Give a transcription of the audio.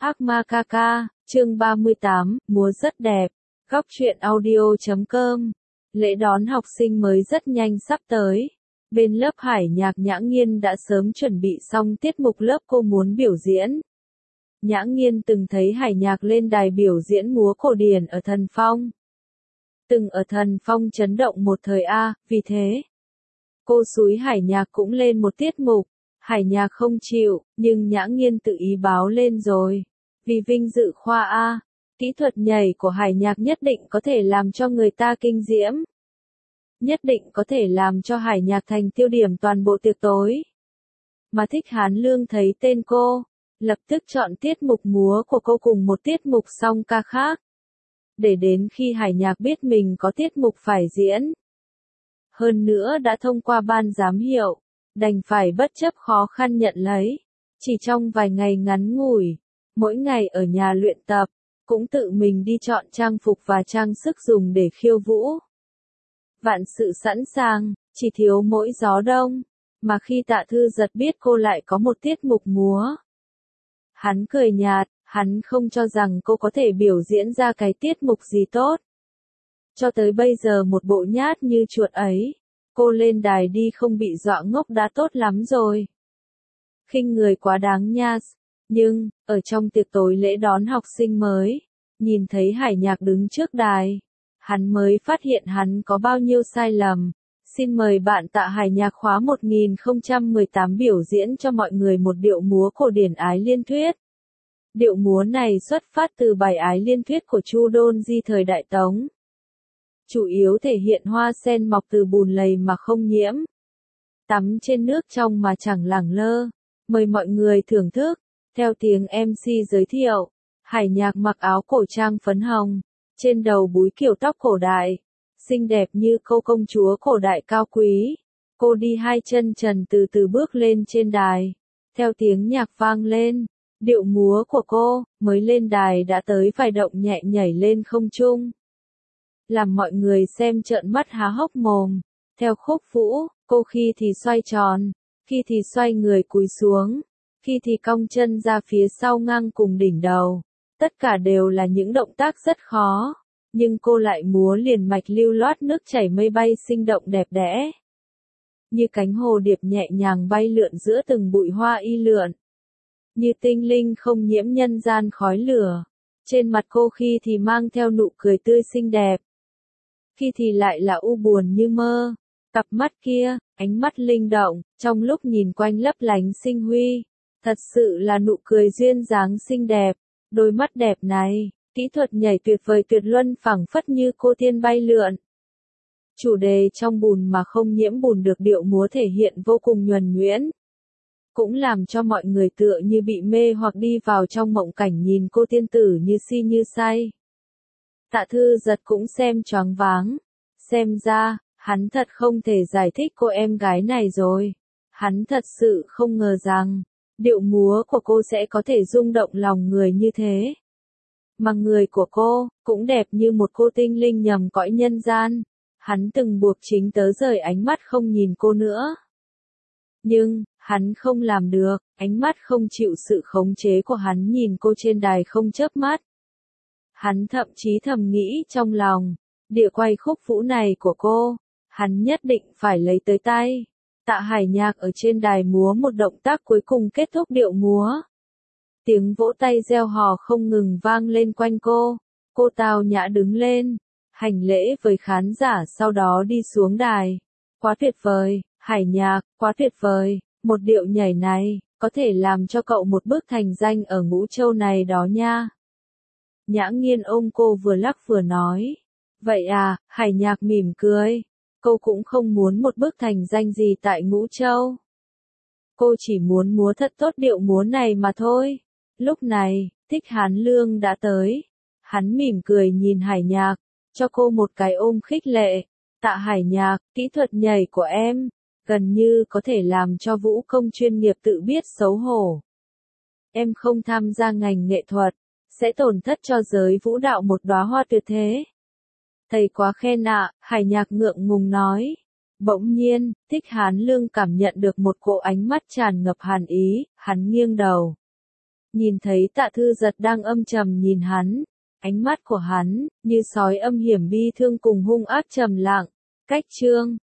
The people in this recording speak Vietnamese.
Ác ma ca ca, chương 38, múa rất đẹp. Góc truyện audio.com. Lễ đón học sinh mới rất nhanh sắp tới. Bên lớp Hải Nhạc Nhã Nghiên đã sớm chuẩn bị xong tiết mục lớp cô muốn biểu diễn. Nhã Nghiên từng thấy Hải Nhạc lên đài biểu diễn múa cổ điển ở Thần Phong. Từng ở Thần Phong chấn động một thời vì thế cô xúi Hải Nhạc cũng lên một tiết mục. Hải Nhạc không chịu, nhưng Nhã Nghiên tự ý báo lên rồi. Vì vinh dự khoa kỹ thuật nhảy của Hải Nhạc nhất định có thể làm cho người ta kinh diễm. Nhất định có thể làm cho Hải Nhạc thành tiêu điểm toàn bộ tiệc tối. Mà Thích Hán Lương thấy tên cô, lập tức chọn tiết mục múa của cô cùng một tiết mục song ca khác. Để đến khi Hải Nhạc biết mình có tiết mục phải diễn. Hơn nữa đã thông qua ban giám hiệu, đành phải bất chấp khó khăn nhận lấy. Chỉ trong vài ngày ngắn ngủi, mỗi ngày ở nhà luyện tập, cũng tự mình đi chọn trang phục và trang sức dùng để khiêu vũ. Vạn sự sẵn sàng, chỉ thiếu mỗi gió đông, mà khi Tạ Thư Giật biết cô lại có một tiết mục múa. Hắn cười nhạt, hắn không cho rằng cô có thể biểu diễn ra cái tiết mục gì tốt. Cho tới bây giờ một bộ nhát như chuột ấy, cô lên đài đi không bị dọa ngốc đã tốt lắm rồi. Khinh người quá đáng nha. Nhưng, ở trong tiệc tối lễ đón học sinh mới, nhìn thấy Hải Nhạc đứng trước đài, hắn mới phát hiện hắn có bao nhiêu sai lầm. Xin mời bạn Tạ Hải Nhạc khóa 1018 biểu diễn cho mọi người một điệu múa cổ điển Ái Liên Thuyết. Điệu múa này xuất phát từ bài Ái Liên Thuyết của Chu Đôn Di thời Đại Tống. Chủ yếu thể hiện hoa sen mọc từ bùn lầy mà không nhiễm. Tắm trên nước trong mà chẳng lẳng lơ. Mời mọi người thưởng thức. Theo tiếng MC giới thiệu, Hải Nhạc mặc áo cổ trang phấn hồng, trên đầu búi kiểu tóc cổ đại, xinh đẹp như cô công chúa cổ đại cao quý. Cô đi hai chân trần từ từ bước lên trên đài. Theo tiếng nhạc vang lên, điệu múa của cô mới lên đài đã tới vài động nhẹ nhảy lên không trung. Làm mọi người xem trợn mắt há hốc mồm. Theo khúc vũ, cô khi thì xoay tròn, khi thì xoay người cúi xuống, khi thì cong chân ra phía sau ngang cùng đỉnh đầu. Tất cả đều là những động tác rất khó, nhưng cô lại múa liền mạch lưu loát nước chảy mây bay sinh động đẹp đẽ. Như cánh hồ điệp nhẹ nhàng bay lượn giữa từng bụi hoa y lượn. Như tinh linh không nhiễm nhân gian khói lửa. Trên mặt cô khi thì mang theo nụ cười tươi xinh đẹp, khi thì lại là u buồn như mơ. Cặp mắt kia, ánh mắt linh động, trong lúc nhìn quanh lấp lánh sinh huy. Thật sự là nụ cười duyên dáng xinh đẹp. Đôi mắt đẹp này, kỹ thuật nhảy tuyệt vời tuyệt luân phảng phất như cô tiên bay lượn. Chủ đề trong bùn mà không nhiễm bùn được điệu múa thể hiện vô cùng nhuần nhuyễn. Cũng làm cho mọi người tựa như bị mê hoặc đi vào trong mộng cảnh nhìn cô tiên tử như si như say. Tạ Thư Giật cũng xem choáng váng. Xem ra, hắn thật không thể giải thích cô em gái này rồi. Hắn thật sự không ngờ rằng, điệu múa của cô sẽ có thể rung động lòng người như thế. Mà người của cô, cũng đẹp như một cô tinh linh nhầm cõi nhân gian. Hắn từng buộc chính tớ rời ánh mắt không nhìn cô nữa. Nhưng, hắn không làm được, ánh mắt không chịu sự khống chế của hắn nhìn cô trên đài không chớp mắt. Hắn thậm chí thầm nghĩ trong lòng, địa quay khúc vũ này của cô, hắn nhất định phải lấy tới tay. Tạ Hải Nhạc ở trên đài múa một động tác cuối cùng kết thúc điệu múa. Tiếng vỗ tay reo hò không ngừng vang lên quanh cô. Cô tao nhã đứng lên, hành lễ với khán giả sau đó đi xuống đài. Quá tuyệt vời, Hải Nhạc, quá tuyệt vời, một điệu nhảy này, có thể làm cho cậu một bước thành danh ở Ngũ Châu này đó nha. Nhã Nghiên ôm cô vừa lắc vừa nói. Vậy Hải Nhạc mỉm cười. Cô cũng không muốn một bước thành danh gì tại Ngũ Châu. Cô chỉ muốn múa thật tốt điệu múa này mà thôi. Lúc này, Thích Hán Lương đã tới. Hắn mỉm cười nhìn Hải Nhạc, cho cô một cái ôm khích lệ. Tạ Hải Nhạc, kỹ thuật nhảy của em, gần như có thể làm cho vũ công chuyên nghiệp tự biết xấu hổ. Em không tham gia ngành nghệ thuật, sẽ tổn thất cho giới vũ đạo một đóa hoa tuyệt thế. Thầy quá khen Hải Nhạc ngượng ngùng nói. Bỗng nhiên, Thích Hán Lương cảm nhận được một cỗ ánh mắt tràn ngập hàn ý, hắn nghiêng đầu. nhìn thấy Tạ Thư Giật đang âm trầm nhìn hắn, ánh mắt của hắn, như sói âm hiểm bi thương cùng hung ác trầm lặng. Cách chương